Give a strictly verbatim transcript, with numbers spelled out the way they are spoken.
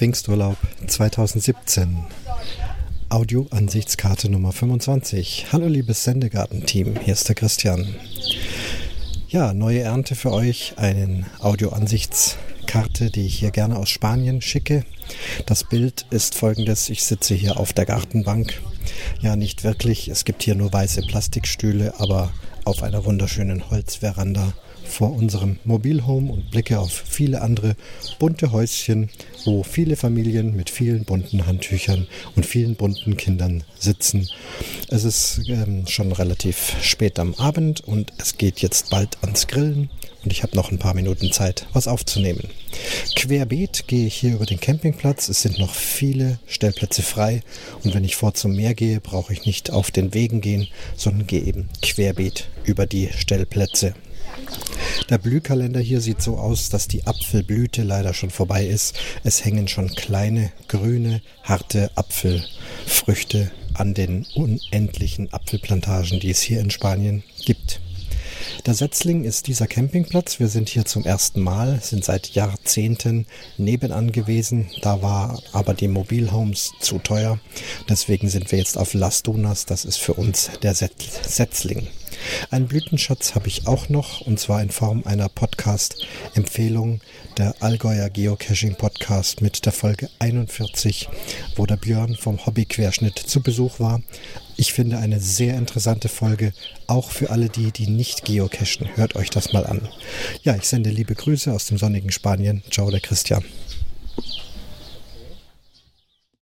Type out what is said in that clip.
Pfingsturlaub zweitausendsiebzehn. Audio-Ansichtskarte Nummer fünfundzwanzig. Hallo liebes Sendegarten-Team, hier ist der Christian. Ja, neue Ernte für euch, eine Audio-Ansichtskarte, die ich hier gerne aus Spanien schicke. Das Bild ist folgendes: Ich sitze hier auf der Gartenbank. Ja, nicht wirklich, es gibt hier nur weiße Plastikstühle, aber auf einer wunderschönen Holzveranda vor unserem Mobilhome und blicke auf viele andere bunte Häuschen, wo viele Familien mit vielen bunten Handtüchern und vielen bunten Kindern sitzen. Es ist ähm, schon relativ spät am Abend und es geht jetzt bald ans Grillen und ich habe noch ein paar Minuten Zeit, was aufzunehmen. Querbeet gehe ich hier über den Campingplatz. Es sind noch viele Stellplätze frei und wenn ich vor zum Meer gehe, brauche ich nicht auf den Wegen gehen, sondern gehe eben querbeet über die Stellplätze. Der Blühkalender hier sieht so aus, dass die Apfelblüte leider schon vorbei ist. Es hängen schon kleine, grüne, harte Apfelfrüchte an den unendlichen Apfelplantagen, die es hier in Spanien gibt. Der Setzling ist dieser Campingplatz. Wir sind hier zum ersten Mal, sind seit Jahrzehnten nebenan gewesen. Da war aber die Mobilhomes zu teuer. Deswegen sind wir jetzt auf Las Dunas. Das ist für uns der Setzling. Einen Blütenschatz habe ich auch noch, und zwar in Form einer Podcast-Empfehlung, der Allgäuer Geocaching-Podcast mit der Folge einundvierzig, wo der Björn vom Hobbyquerschnitt zu Besuch war. Ich finde eine sehr interessante Folge, auch für alle die, die nicht geocachen. Hört euch das mal an. Ja, ich sende liebe Grüße aus dem sonnigen Spanien. Ciao, der Christian.